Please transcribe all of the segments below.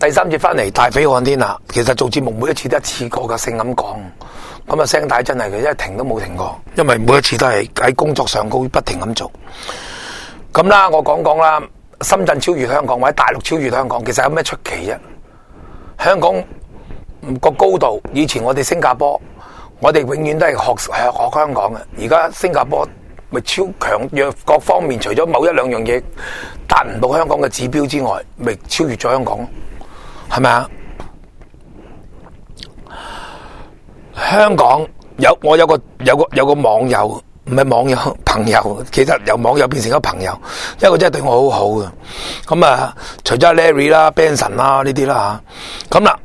第三節翻嚟大飛看天啦。其實做節目每一次都一次過嘅性咁講，咁啊聲帶真係嘅，一停都冇停過，因為每一次都係喺工作上高不停咁做。咁啦，我講啦，深圳超越香港或者大陸超越香港，其實有咩出奇啫？香港個高度，以前我哋新加坡，我哋永遠都係學香港嘅，而家新加坡咪超強弱各方面，除咗某一兩樣嘢達唔到香港嘅指標之外，咪超越咗香港，係咪啊？香港我有個網友，唔係網友朋友，其實由網友變成咗朋友，一個真係對我好好嘅。咁啊，除咗 Larry 啦、Benson 啦呢啲啦吓，咁啦，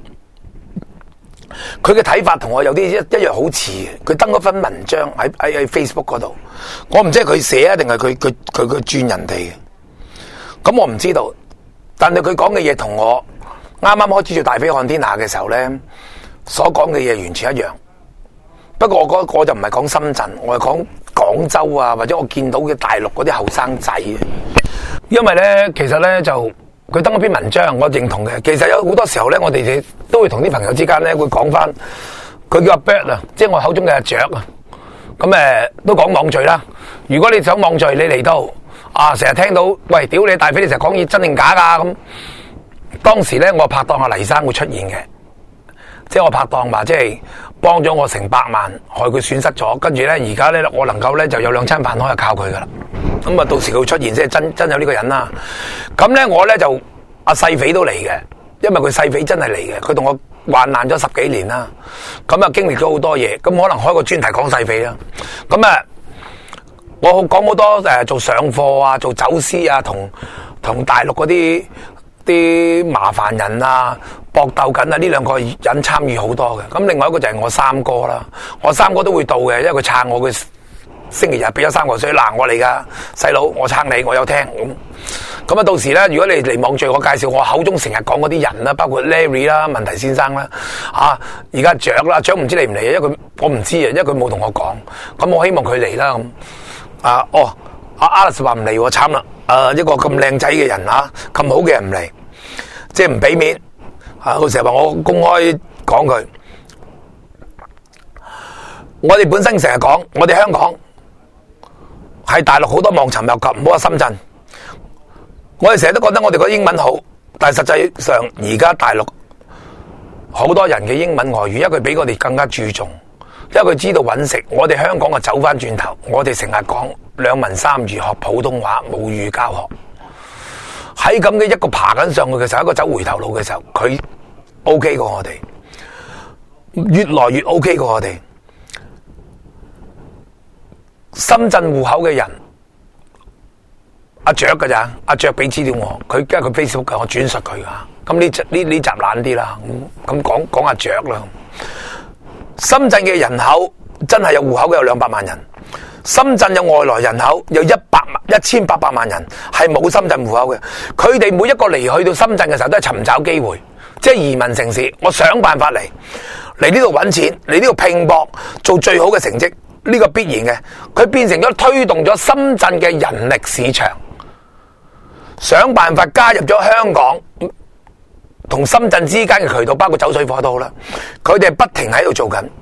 佢嘅睇法同我有啲一樣好似嘅。佢登嗰份文章喺 Facebook 嗰度，我唔知係佢寫啊定係佢轉人哋嘅。咁我唔知道，但係佢講嘅嘢同我啱啱開始做大飛看天下嘅時候咧，所講嘅嘢完全一樣。不過我就唔係講深圳，我係講廣州啊，或者我見到嘅大陸嗰啲後生仔。因為咧，其實咧就佢登一篇文章，我認同嘅。其實有好多時候咧，我哋都會同啲朋友之間咧會講翻，佢叫阿 Bird 啊，即係我口中嘅阿雀啊。咁都講網聚啦。如果你想網聚，你嚟到啊，成日聽到喂，屌你大飛，你成日講嘢真定假噶咁。當時咧，我拍檔阿黎生會出現嘅，即係我拍檔話，即係幫咗我成百萬，害佢損失咗。跟住咧，而家咧我能夠咧就有兩餐飯可以靠佢噶啦。咁啊，到時佢會出現，即係真有呢個人啦。咁咧，我咧就阿細匪都嚟嘅，因為佢細匪真係嚟嘅，佢同我患難咗10幾年啦。咁啊，經歷咗好多嘢，咁可能開個專題講細匪啦。咁啊，我講好多做上課啊，做走私啊，同大陸嗰啲麻煩人啊搏鬥緊啊，呢兩個人參與好多嘅。咁另外一個就係我三哥啦，我三哥都會到嘅，因為佢撐我嘅。星期日俾咗3個水，嗱我嚟噶細佬，我撐你，我有聽咁啊。到時咧，如果你嚟網聚，我介紹我口中成日講嗰啲人啦，包括 Larry 啦、問題先生啦，而家蔣啦，蔣唔知嚟唔嚟啊？因為我唔知啊，因為佢冇同我講。咁我希望佢嚟啦咁。阿 Alice 話唔嚟，慘啦！一個咁靚仔嘅人咁好嘅人唔嚟，即係唔俾面。佢成日話我公開講佢，我哋本身成日講，我哋香港。係大陸好多望塵莫及，唔好話深圳。我哋成日都覺得我哋個英文好，但係實際上而家大陸好多人嘅英文外語，因為佢比我哋更加注重，因為佢知道揾食。我哋香港啊走翻轉頭，我哋成日講2文3語學普通話母語教學。喺咁嘅一個爬緊上去嘅時候，一個走回頭路嘅時候，佢 OK 過我哋，越來越 OK 過我哋。深圳戶口嘅人，阿雀噶咋？阿雀俾資料我，佢因為佢 Facebook 嘅，我轉述佢噶。咁呢集懶啲啦，咁講阿雀啦。深圳嘅人口真係有戶口嘅有200萬人，深圳有外來人口有1800萬人係冇深圳戶口嘅。佢哋每一個離去到深圳嘅時候都係尋找機會，即係移民城市。我想辦法嚟呢度揾錢，嚟呢度拼搏，做最好嘅成績。呢個必然嘅，佢變成咗推動咗深圳嘅人力市場，想辦法加入咗香港同深圳之間嘅渠道，包括走水貨都好啦。佢哋不停喺度做緊，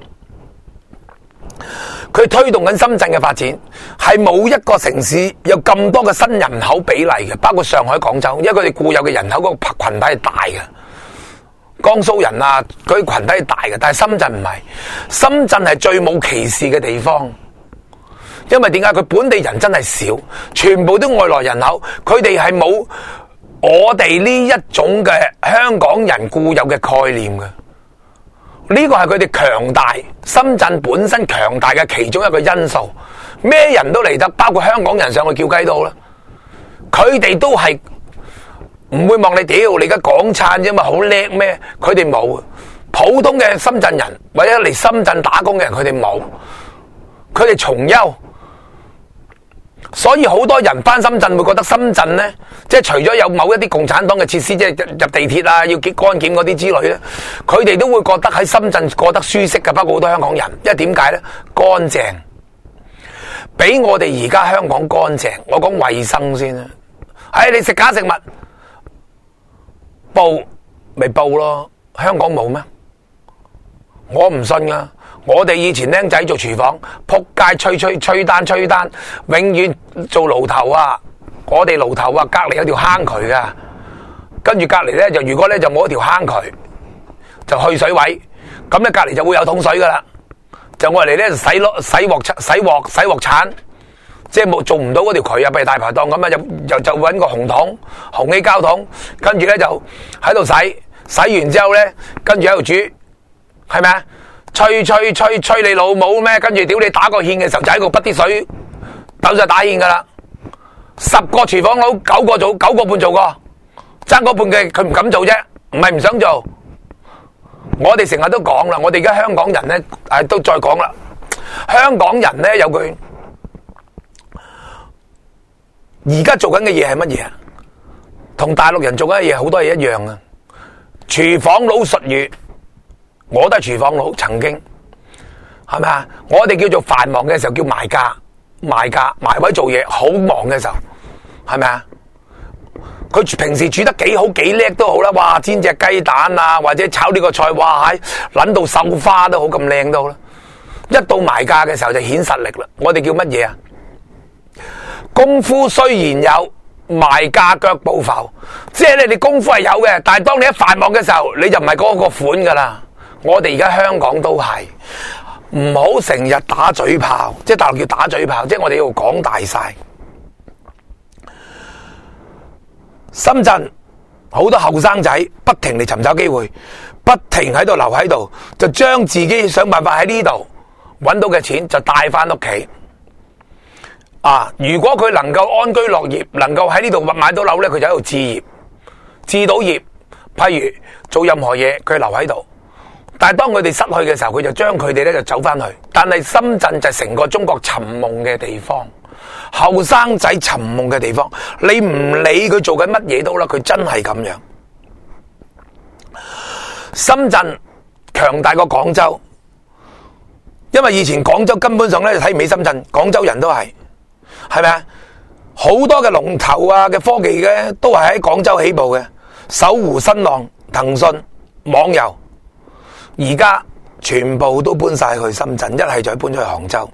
佢推動緊深圳嘅發展，係冇一個城市有咁多嘅新人口比例嘅，包括上海、廣州，因為佢哋固有嘅人口嗰個群體係大嘅。江蘇人啊，佢群體係大嘅，但係深圳唔係，深圳係最冇歧視嘅地方，因為點解？佢本地人真係少，全部都外來人口，佢哋係冇我哋呢一種嘅香港人固有嘅概念嘅，呢個係佢哋強大，深圳本身強大嘅其中一個因素，咩人都嚟得，包括香港人上去叫雞都好啦，佢哋都係。唔會望你屌，你而家港燦啫嘛，好叻咩？佢哋冇，普通嘅深圳人或者嚟深圳打工嘅人，佢哋冇，佢哋從優。所以好多人翻深圳會覺得深圳呢，即係除咗有某一啲共產黨嘅設施，即係入地鐵啊，要檢安檢嗰啲之類咧，佢哋都會覺得喺深圳過得舒適嘅。包括好多香港人，因為點解呢？乾淨，比我哋而家香港乾淨。我講衛生先啦，你食假食物。報咪報咯。香港冇咩？我唔信啊！我哋以前僆仔做廚房，仆街吹單，永遠做爐頭啊！我哋爐頭啊，隔籬有條坑渠噶，跟住隔籬咧就如果咧就冇一條坑渠，就去水位，咁咧隔籬就會有桶水噶啦。就我嚟咧洗鑊鏟，即係冇做唔到嗰條渠啊，譬如大排檔咁啊，就搵個紅氣膠桶，跟住咧就喺度洗完之後咧，跟住喺度煮，係咪啊？吹你老母咩？跟住屌你打個芡嘅時候就喺度滗啲水，斗就打芡噶啦。10個廚房佬9個半做過，爭嗰半嘅佢唔敢做啫，唔係唔想做。我哋成日都講啦，我哋而家香港人咧，都再講啦。香港人咧有句，而家做緊嘅嘢係乜嘢啊？同大陸人做緊嘅嘢好多係一樣啊。廚房佬術語，我都係廚房佬，曾經係咪啊？我哋叫做繁忙嘅時候叫埋位做嘢，好忙嘅時候係咪啊？佢平時煮得幾好幾叻都好啦，哇！煎隻雞蛋啊，或者炒呢個菜，哇！捻到繡花都好，咁靚都好啦。一到埋價嘅時候就顯實力啦。我哋叫乜嘢啊？功夫雖然有，埋價腳步浮。即係你哋功夫係有嘅，但係當你一繁忙嘅時候，你就唔係嗰個款噶啦。我哋而家香港都係，唔好成日打嘴炮，即係大陸叫打嘴炮，即係我哋要講大晒。深圳好多後生仔不停嚟尋找機會，不停喺度留喺度，就將自己想辦法喺呢度揾到嘅錢就帶翻屋企。如果佢能夠安居樂業，能夠喺呢度買到樓呢，佢就喺度置到業。譬如做任何嘢，佢留喺度。但係當佢哋失去嘅時候，佢就將佢哋呢就走翻去。但係深圳就係成個中國尋夢嘅地方。後生仔尋夢嘅地方，你唔理佢做緊乜嘢都啦，佢真係咁樣。深圳強大過廣州，因為以前廣州根本上咧睇唔起深圳，廣州人都係咪啊？好多嘅龍頭啊嘅科技嘅都係喺廣州起步嘅，搜狐、新浪、騰訊、網遊，而家全部都搬晒去深圳，一係就搬咗去杭州。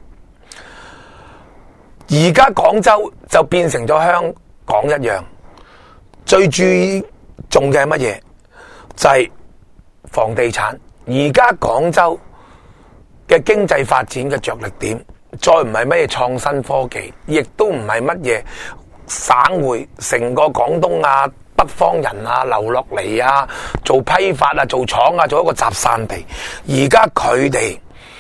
而家廣州就變成咗香港一樣，最注重嘅係乜嘢？就係房地產。而家廣州嘅經濟發展嘅着力點，再唔係乜嘢創新科技，亦都唔係乜嘢省會，成個廣東啊、北方人啊流落嚟啊，做批發啊、做廠啊，做一個集散地。而家佢哋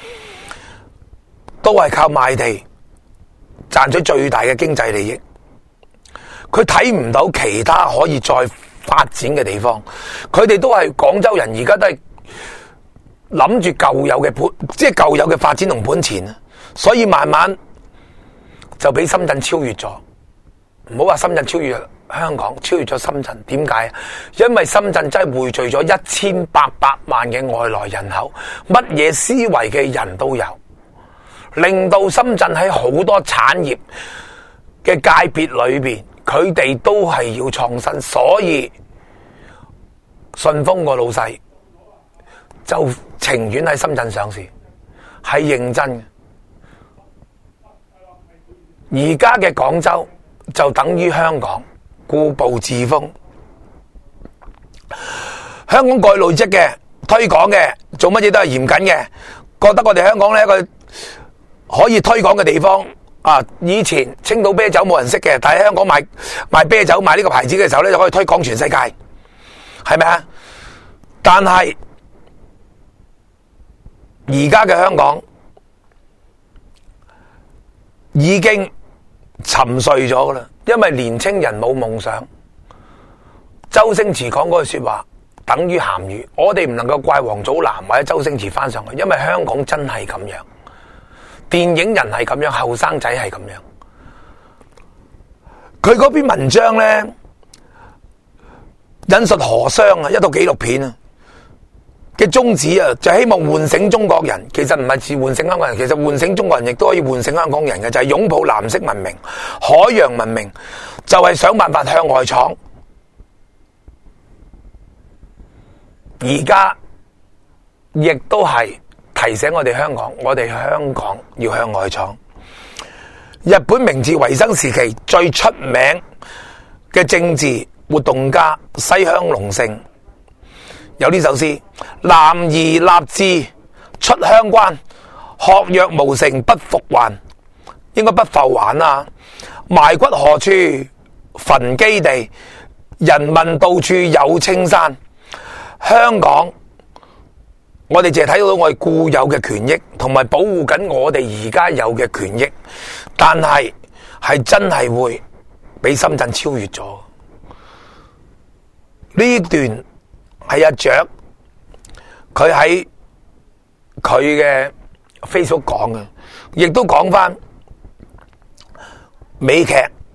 都係靠賣地賺取最大嘅經濟利益，佢睇唔到其他可以再發展嘅地方。佢哋都係廣州人，而家都係諗住舊有嘅盤，即係舊有嘅發展同盤錢啊。所以慢慢就俾深圳超越咗。唔好話深圳超越香港，超越咗深圳。點解啊？因為深圳真係匯聚咗1800萬嘅外來人口，乜嘢思維嘅人都有。令到深圳喺好多產業嘅界別裏邊，佢哋都係要創新，所以順豐個老細就情願喺深圳上市，係認真嘅。而家嘅廣州就等於香港，固步自封。香港過去累積嘅、推廣嘅、做乜嘢都係嚴謹嘅，覺得我哋香港呢一個可以推廣嘅地方啊！以前青島啤酒冇人識嘅，但係香港賣啤酒賣呢個牌子嘅時候咧，就可以推廣全世界，係咪啊？但係而家嘅香港已經沉睡咗噶啦，因為年青人冇夢想。周星馳講嗰句說話等於鹹魚，我哋唔能夠怪王祖藍或者周星馳翻上去，因為香港真係咁樣。電影人係咁樣，後生仔係咁樣。佢嗰篇文章呢，引述何商啊，一套紀錄片啊嘅宗旨啊，就希望喚醒中國人。其實唔係只喚醒香港人，其實喚醒中國人亦都可以喚醒香港人嘅，就係擁抱藍色文明、海洋文明，就係想辦法向外闖。 而家亦都係提醒我哋香港，我哋香港要向外闖。日本明治維新時期最出名嘅政治活動家西鄉隆盛有呢首詩：男兒立志出鄉關，學若無成不復還。應該不復還啊！埋骨何處焚基地，人民到處有青山。香港，我哋淨係睇到我哋固有嘅權益，同埋保護緊我哋而家有嘅權益，但係真係會俾深圳超越咗。呢段係阿雀佢喺佢嘅 Facebook 講嘅，亦都講翻美劇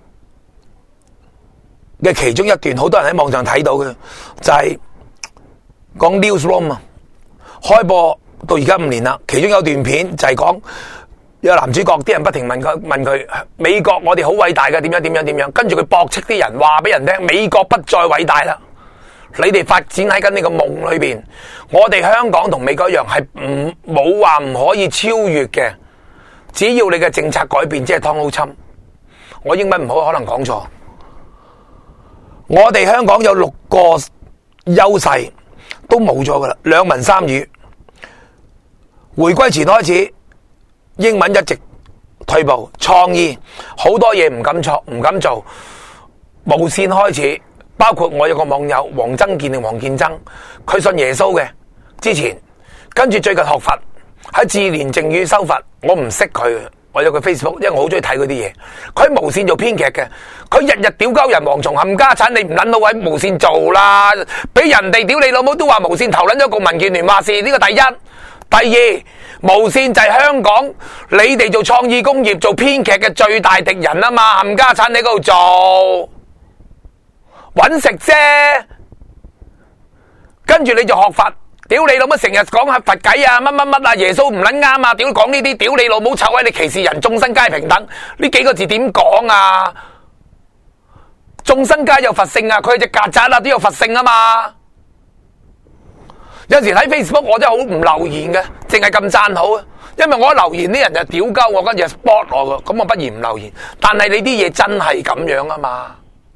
嘅其中一段，好多人喺網上睇到嘅，就係講 Newsroom 啊，開播到而家5年啦。其中有段片就係講有男主角，啲人不停問佢美國我哋好偉大嘅，點樣，跟住佢駁斥啲人話俾人聽，美國不再偉大啦，你哋發展喺緊呢個夢裏邊，我哋香港同美國一樣係冇話唔可以超越嘅，只要你嘅政策改變，即係湯好侵。我英文唔好，可能講錯。我哋香港有6個優勢都冇咗噶啦，兩文三語。回歸前開始，英文一直退步，創意好多嘢唔敢做。無線開始，包括我有個網友黃增健定黃建增，佢信耶穌嘅之前，跟住最近學佛喺志蓮淨語修佛，我唔識佢。我有個 Facebook，因為我好中意睇嗰啲嘢。佢喺無線做編劇嘅，佢日日屌鳩人蝗蟲冚家產，你唔捻到喺無線做啦，俾人哋屌你老母都話無線投捻咗個民建聯話事，呢個第一。第二，無線就係香港你哋做創意工業做編劇嘅最大敵人啊嘛，冚家產你嗰度做搵食啫，跟住你就學佛。屌你老母，成日講下佛偈啊，乜啊，耶穌唔撚啱啊！屌講呢啲，屌你老母臭閪，你歧視人，眾生皆平等，呢幾個字點講啊？眾生皆有佛性啊，佢係隻曱甴啊，都有佛性啊嘛！有陣時睇 Facebook 我真係好唔留言嘅，淨係咁讚好啊，因為我留言啲人就屌鳩我，跟住 spot 我嘅，咁我不如唔留言。但係你啲嘢真係咁樣啊嘛！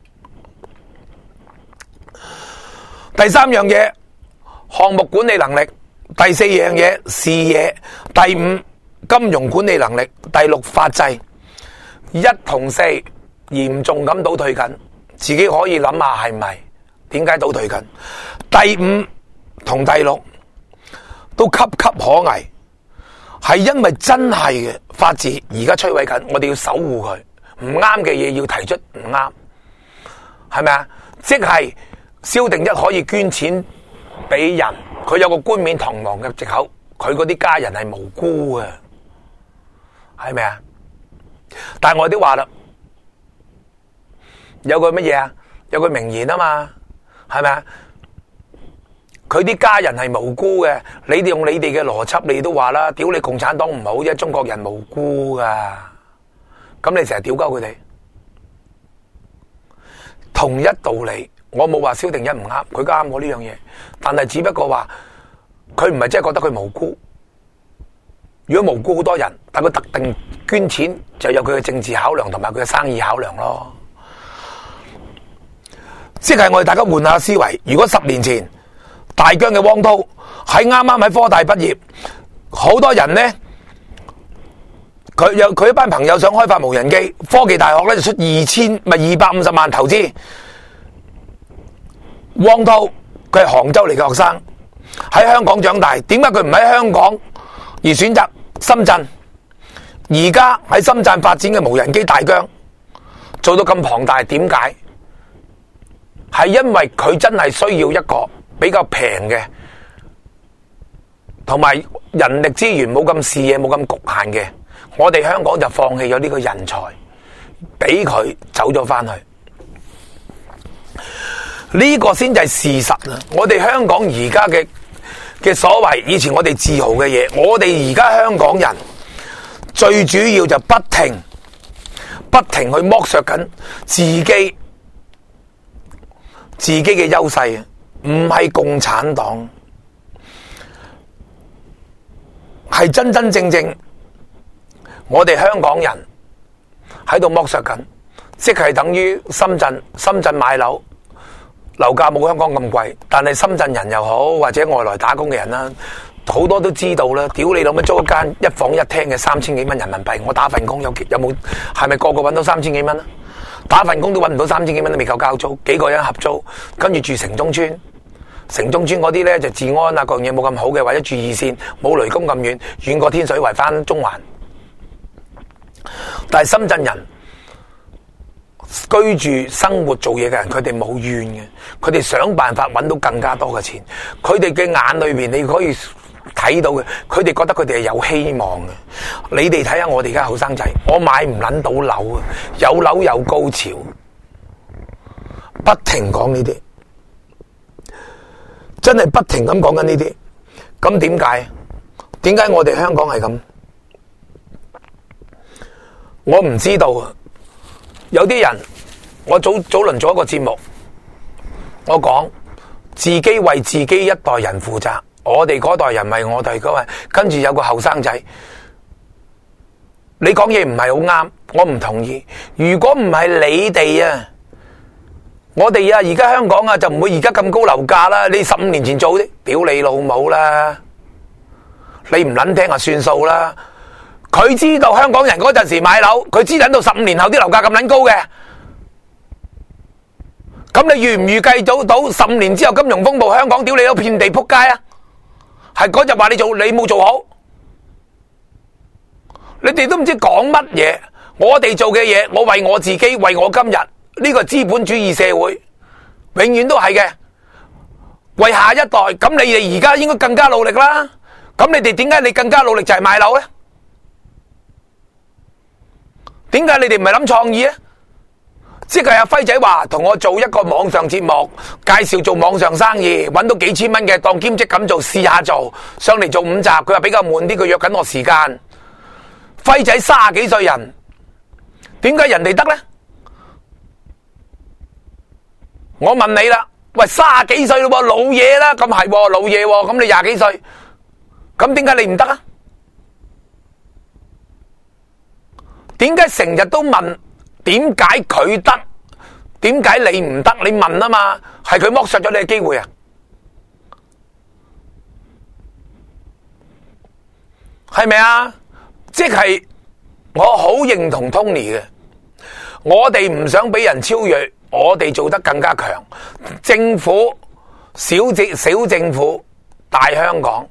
第3樣嘢。項目管理能力，第4樣嘢視野，第5金融管理能力，第6法制，1同4嚴重咁倒退緊，自己可以諗下係咪？點解倒退緊？第5同第6都岌岌可危，係因為真係嘅法治而家摧毀緊，我哋要守護佢，唔啱嘅嘢要提出唔啱，係咪啊？即係蕭定一可以捐錢俾人，佢有個冠冕堂皇嘅藉口，佢嗰啲家人係無辜嘅，係咪啊？但係我都話啦，有句乜嘢啊？有句名言啊嘛，係咪啊？佢啲家人係無辜嘅，你哋用你哋嘅邏輯，你都話啦，屌你共產黨唔好啫，中國人無辜噶，咁你成日屌鳩佢哋，同一道理。我冇話蕭定一唔啱，佢啱我呢樣嘢，但係只不過話佢唔係真係覺得佢無辜。如果無辜好多人，但佢特定捐錢就有佢嘅政治考量同埋佢嘅生意考量咯。即係我哋大家換下思維，如果10年前大疆嘅汪滔喺啱啱喺科大畢業，好多人呢，佢一班朋友想開發無人機，科技大學咧就出250萬投資。汪滔佢係杭州嚟嘅學生，喺香港長大，點解佢唔喺香港而選擇深圳？而家喺深圳發展嘅無人機大疆做到咁龐大，點解？係因為佢真係需要一個比較平嘅，同埋人力資源冇咁視野冇咁局限嘅，我哋香港就放棄咗呢個人才，俾佢走咗翻去。呢個先至係事實啊！我哋香港而家嘅所謂以前我哋自豪嘅嘢，我哋而家香港人最主要就不停去剝削緊自己嘅優勢啊！唔係共產黨， 係真真正正我哋香港人喺度剝削緊，即係等於深圳買樓價冇香港咁貴，但係深圳人又好或者外來打工嘅人啦，好多都知道啦。屌你老母租一間一房一廳嘅3000幾蚊人民幣，我打份工有冇係咪個個搵到3000幾蚊啊？打份工都搵唔到3000幾蚊，都未夠交租，幾個人合租，跟住住城中村。城中村嗰啲咧就治安啊各樣嘢冇咁好嘅，或者住二線冇雷公咁遠，遠過天水圍翻中環。但係深圳人居住生活做嘢嘅人，佢哋冇怨嘅，佢哋想辦法搵到更加多嘅錢。佢哋嘅眼裏面你可以睇到嘅，佢哋覺得佢哋係有希望嘅。你哋睇下我哋而家後生仔，我買唔捻到樓啊，有樓有高潮，不停講呢啲。真係不停咁講緊呢啲，咁點解？點解我哋香港係咁？我唔知道啊！有啲人，我早輪做一個節目，我講自己為自己一代人負責，我哋嗰代人為我哋嗰代，跟住有個後生仔，你講嘢唔係好啱，我唔同意。如果唔係你哋啊！我哋啊，而家香港啊，就唔會而家咁高樓價啦。你15年前做啲，屌你老母啦！你唔捻聽啊，算數啦。佢知道香港人嗰陣時買樓，佢知等到15年後啲樓價咁捻高嘅。咁你預唔預計到15年之後金融風暴，香港屌你都遍地撲街啊？係嗰日話你做，你冇做好，你哋都唔知講乜嘢。我哋做嘅嘢，我為我自己，為我今日。呢個資本主義社會永遠都係嘅，為下一代。咁你哋而家應該更加努力啦。咁你哋點解你更加努力就係買樓咧？點解你哋唔係諗創意咧？即係阿輝仔話同我做一個網上節目，介紹做網上生意，搵到幾千蚊嘅當兼職咁做，試下做上嚟做5集。佢話比較悶啲，佢約緊我時間。輝仔30幾歲人，點解人哋得咧？我問你啦，喂，30幾歲咯，老嘢啦，咁係老嘢，咁你20幾歲，咁點解你唔得啊？點解成日都問點解佢得，點解你唔得？你問啊嘛，係佢剝削咗你嘅機會啊？係咪啊？即係我好認同 Tony 嘅，我哋唔想俾人超越。我哋做得更加強，政府小政府，大香港。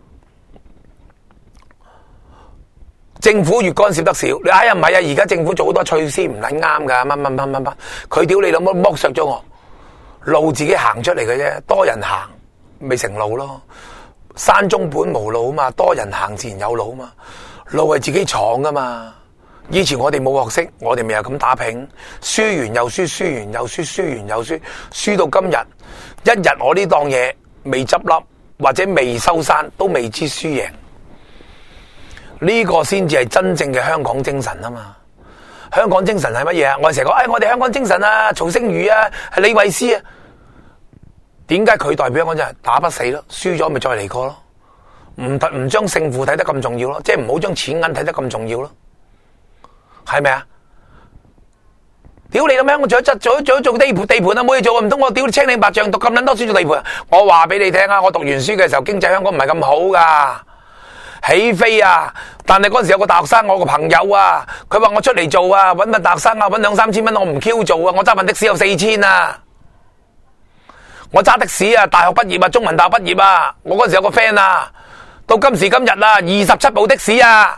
政府越干涉得少，你哎呀唔係啊！而家政府做好多措施唔撚啱噶，乜，佢屌你老母剝削咗我，路自己行出嚟嘅啫，多人行未成路咯。山中本無路啊嘛，多人行自然有路啊嘛，路係自己闖噶嘛。以前我哋冇學識，我哋咪又咁打拼，輸完又輸，輸完又輸，輸完又輸，輸到今日，一日我呢檔嘢未執笠或者未收山，都未知輸贏。呢個先至係真正嘅香港精神啊嘛！香港精神係乜嘢啊？我哋成日講，我哋香港精神啊，曹星如啊，係李慧詩啊，點解佢代表香港真係打不死咯？輸咗咪再嚟過咯？唔將勝負睇得咁重要咯，即係唔好將錢銀睇得咁重要咯。係咪啊？屌你咁樣，我做地盤啊，冇嘢做，唔通我屌你青靚白象讀咁撚多書做地盤？我話俾你聽啊，我讀完書嘅時候，經濟香港唔係咁好噶，起飛啊！但係嗰陣時有個大學生，我個朋友啊，佢話我出嚟做啊，搵份大學生啊，搵2-3千蚊，我唔 Q 做啊，我揸份的士有4000啊，我揸的士啊，大學畢業啊，中文大學畢業啊，我嗰陣時有個 friend 啊，到今時今日啊，27部的士啊。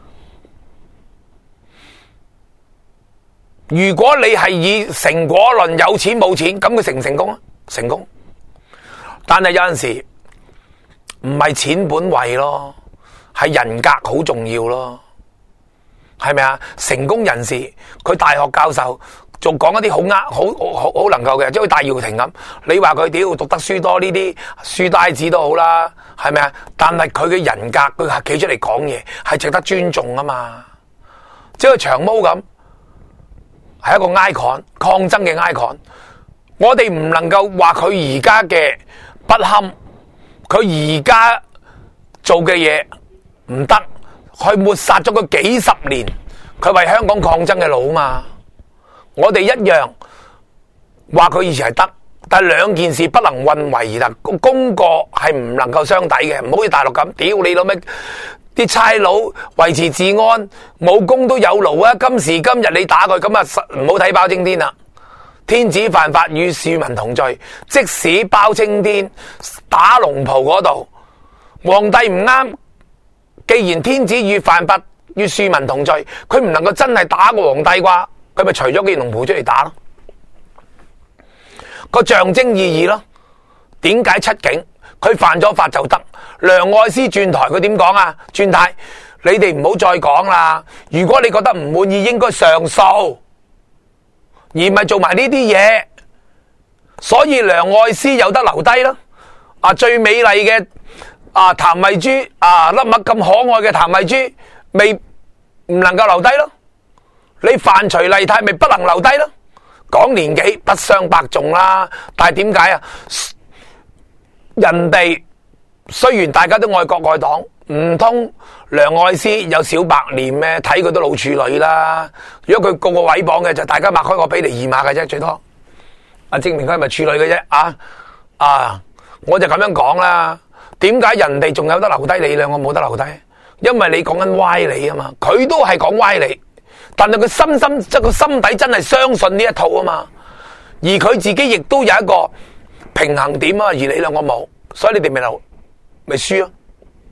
如果你係以成果論有錢冇錢，咁佢成唔成功啊？成功。但係有陣時唔係錢本位咯，係人格好重要咯，係咪啊？成功人士佢大學教授仲講一啲好能夠嘅，即係戴耀廷咁。你話佢屌讀得書多呢啲書呆子都好啦，係咪啊？但係佢嘅人格，佢企出嚟講嘢係值得尊重啊嘛。即係長毛咁。係一個 icon 抗爭嘅 icon， 我哋唔能夠話佢而家嘅不堪，佢而家做嘅嘢唔得，去抹殺咗佢幾十年，佢為香港抗爭嘅路嘛。我哋一樣話佢以前係得，但係兩件事不能混為而論，功過係唔能夠相抵嘅，唔好似大陸咁，屌你老咩！啲差佬維持治安，冇功都有勞啊！今時今日你打佢，咁啊唔好睇包青天啦。天子犯法與庶民同罪，即使包青天打龍袍嗰度，皇帝唔啱，既然天子與犯法與庶民同罪，佢唔能夠真係打個皇帝啩？佢咪除咗件龍袍出嚟打咯？個象徵意義咯。點解出境？佢犯咗法就得。梁愛詩轉台，佢點講啊？轉台，你哋唔好再講啦。如果你覺得唔滿意，應該上訴，而唔係做埋呢啲嘢。所以梁愛詩有得留低咯。最美麗嘅譚慧珠粒麥咁可愛嘅譚慧珠，未唔能夠留低咯。你范徐麗泰咪不能留低咯。講年紀不相伯仲啦，但係點解啊？人哋雖然大家都愛國愛黨，唔通梁愛詩有小白臉咩？睇佢都老處女啦。如果佢個個毀謗嘅，就大家擘開個比例二碼嘅啫，最多。證明佢係咪處女嘅啫？我就咁樣講啦。點解人哋仲有得留低，你兩個冇得留低？因為你講緊歪理啊嘛，佢都係講歪理，但係佢心底真係相信呢一套啊嘛。而佢自己亦都有一個平衡點啊，而你兩個冇，所以你哋咪輸咯。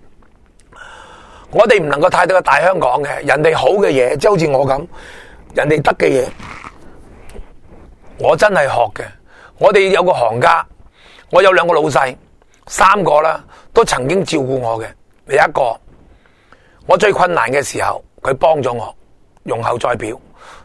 我哋唔能夠睇到個大香港嘅人哋好嘅嘢，即係好似我咁，人哋得嘅嘢，我真係學嘅。我哋有個行家，我有兩個老細，3個啦，都曾經照顧我嘅。有一個，我最困難嘅時候，佢幫咗我，容後再表。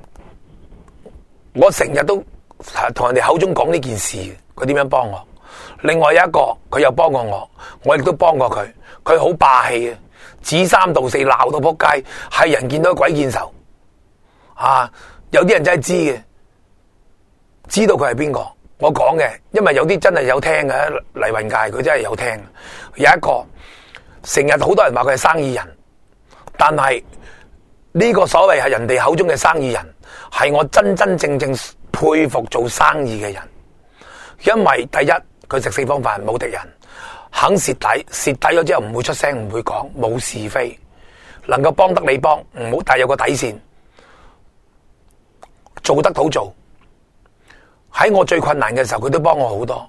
我成日都同人哋口中講呢件事，佢點樣幫我？另外有一個，佢又幫過我，我亦都幫過佢。佢好霸氣嘅，指三道四，鬧到仆街，係人見到鬼見愁。有啲人真係知嘅，知道佢係邊個。我講嘅，因為有啲真係有聽嘅，黎雲界佢真係有聽。有一個成日好多人話佢係生意人，但係呢個所謂係人哋口中嘅生意人，係我真真正正佩服做生意嘅人。因為第一，佢食四方飯冇敵人，肯蝕底，蝕底咗之後唔會出聲，唔會講，冇是非，能夠幫得你幫，唔好帶有個底線，做得到做。喺我最困難嘅時候，佢都幫我好多。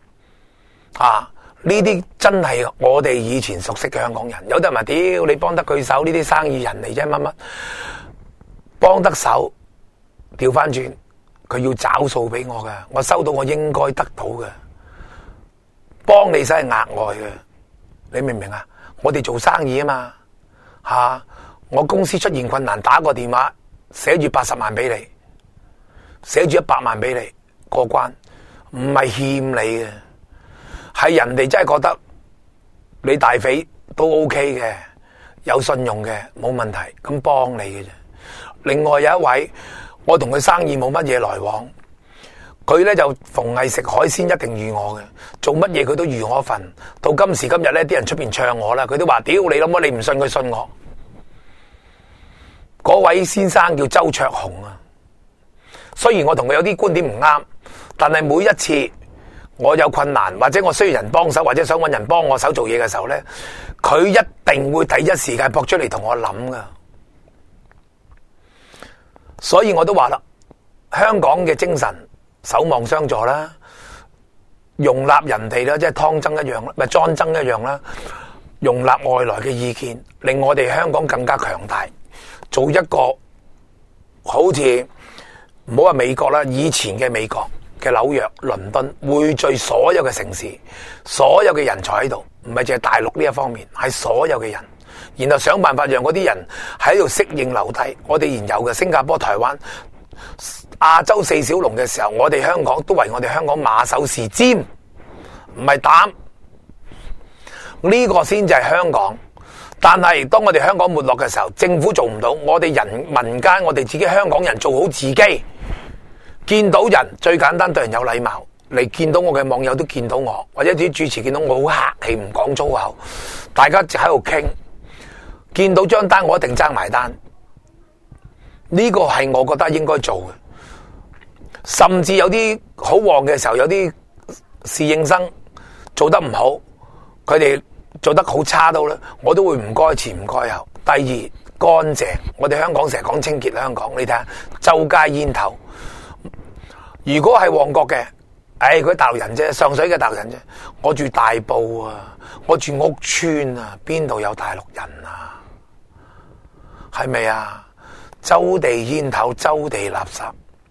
呢啲真係我哋以前熟悉嘅香港人。有啲人話屌你幫得佢手，呢啲生意人嚟啫，乜乜幫得手，調翻轉佢要找數俾我嘅，我收到我應該得到嘅。幫你真係額外嘅，你明唔明啊？我哋做生意啊嘛，我公司出現困難，打個電話寫住80萬俾你，寫住100萬俾你過關，唔係欠你嘅，係人哋真係覺得你大匪都 OK 嘅，有信用嘅，冇問題，咁幫你嘅啫。另外有一位，我同佢生意冇乜嘢來往。佢咧就逢係食海鮮一定預我嘅，做乜嘢佢都預我一份。到今時今日咧，啲人出邊唱我啦，佢都話：屌你諗乜？你唔信佢信我。嗰位先生叫周卓雄啊。雖然我同佢有啲觀點唔啱，但係每一次我有困難或者我需要人幫手或者想搵人幫我手做嘢嘅時候咧，佢一定會第一時間撲出嚟同我諗噶。所以我都話啦，香港嘅精神。守望相助啦，容納人哋啦，即係湯爭一樣啦，咪莊爭一樣啦。容納外來嘅意見，令我哋香港更加強大。做一個好似唔好話美國啦，以前嘅美國嘅紐約、倫敦匯聚所有嘅城市，所有嘅人才喺度，唔係淨係大陸呢一方面，係所有嘅人，然後想辦法讓嗰啲人喺度適應留低。我哋現有嘅新加坡、台灣。亞洲四小龍嘅時候，我哋香港都為我哋香港馬首是瞻，唔係膽。呢個先至係香港。但係當我哋香港沒落嘅時候，政府做唔到，我哋民間，我哋自己香港人做好自己。見到人最簡單，對人有禮貌。嚟見到我嘅網友都見到我，或者啲主持見到我好客氣，唔講粗口，大家就喺度傾。 見到張單我一定爭埋單，呢個係我覺得應該做嘅。甚至有啲好旺嘅時候，有啲侍應生做得唔好，佢哋做得好差到咧，我都會唔該前唔該後。第二，乾淨，我哋香港成日講清潔，香港你睇下周街煙頭。如果係旺角嘅，佢大陸人啫，上水嘅大陸人啫。我住大埔啊，我住屋村啊，邊度有大陸人啊？係咪啊？周地煙頭，周地垃圾，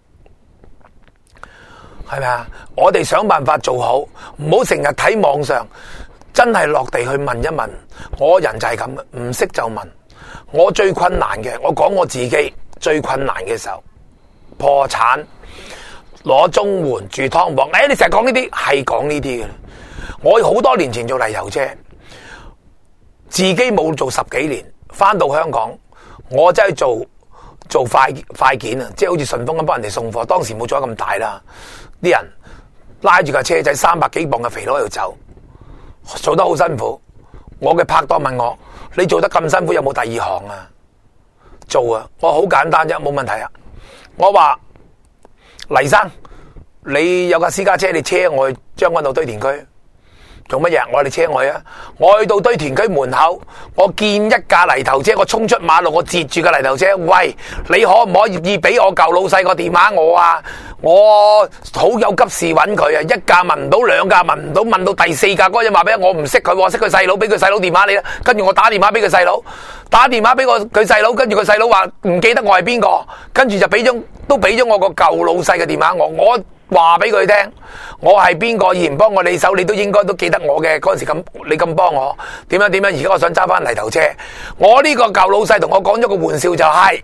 係咪啊？我哋想辦法做好，唔好成日睇網上，真係落地去問一問。我人就係咁，唔識就問。我最困難嘅，我講我自己最困難嘅時候，破產。攞綜援住劏房，你成日講呢啲，係講呢啲嘅。我好多年前做泥頭車，自己冇做10幾年，翻到香港，我真係做快件啊，即係好似順豐咁幫人哋送貨。當時冇做得咁大啦，啲人拉住架車仔300幾磅嘅肥佬喺度走，做得好辛苦。我嘅拍檔問我：你做得咁辛苦，有冇第二行啊？做啊，我好簡單啫，冇問題啊。我話。黎生，你有架私家車，你車我去將軍澳堆填區做乜嘢？我話你車我去啊！我去到堆填區門口，我見一架泥頭車，我衝出馬路，我截住架泥頭車。喂，你可唔可以俾我舊老細個電話我啊？我好有急事揾佢啊！一架問唔到，兩架問唔到，問到第4架嗰人話俾我唔識佢，我識佢細佬，俾佢細佬電話你啦。跟住我打電話俾佢細佬，打電話俾佢細佬，跟住佢細佬話唔記得我係邊個，跟住就俾咗我個舊老細嘅電話我話俾佢聽，我係邊個，以前幫我你手，你都應該都記得我嘅。嗰陣時咁，你咁幫我點樣？而家我想揸翻泥頭車，我呢個舊老細同我講咗個玩笑就係：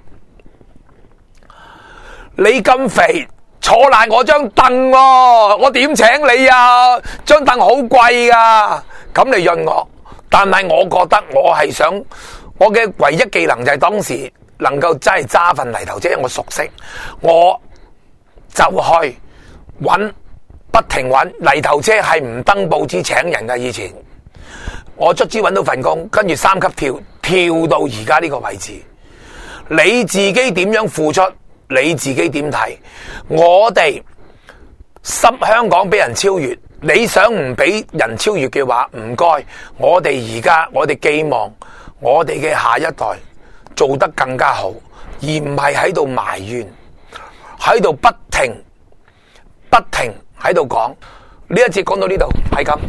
你咁肥。坐爛我張凳喎，我點請你啊？張凳好貴噶，咁你潤我。但係我覺得我係想，我嘅唯一技能就係當時能夠真係揸份泥頭車，我熟悉，我就去揾，不停揾泥頭車係唔登報紙請人噶。以前我卒之揾到份工，跟住3級跳到而家呢個位置。你自己點樣付出？你自己點睇？我哋香港俾人超越，你想唔俾人超越嘅話，唔該，我哋而家我哋寄望我哋嘅下一代做得更加好，而唔係喺度埋怨，喺度不停喺度講。呢一節講到呢度，係咁。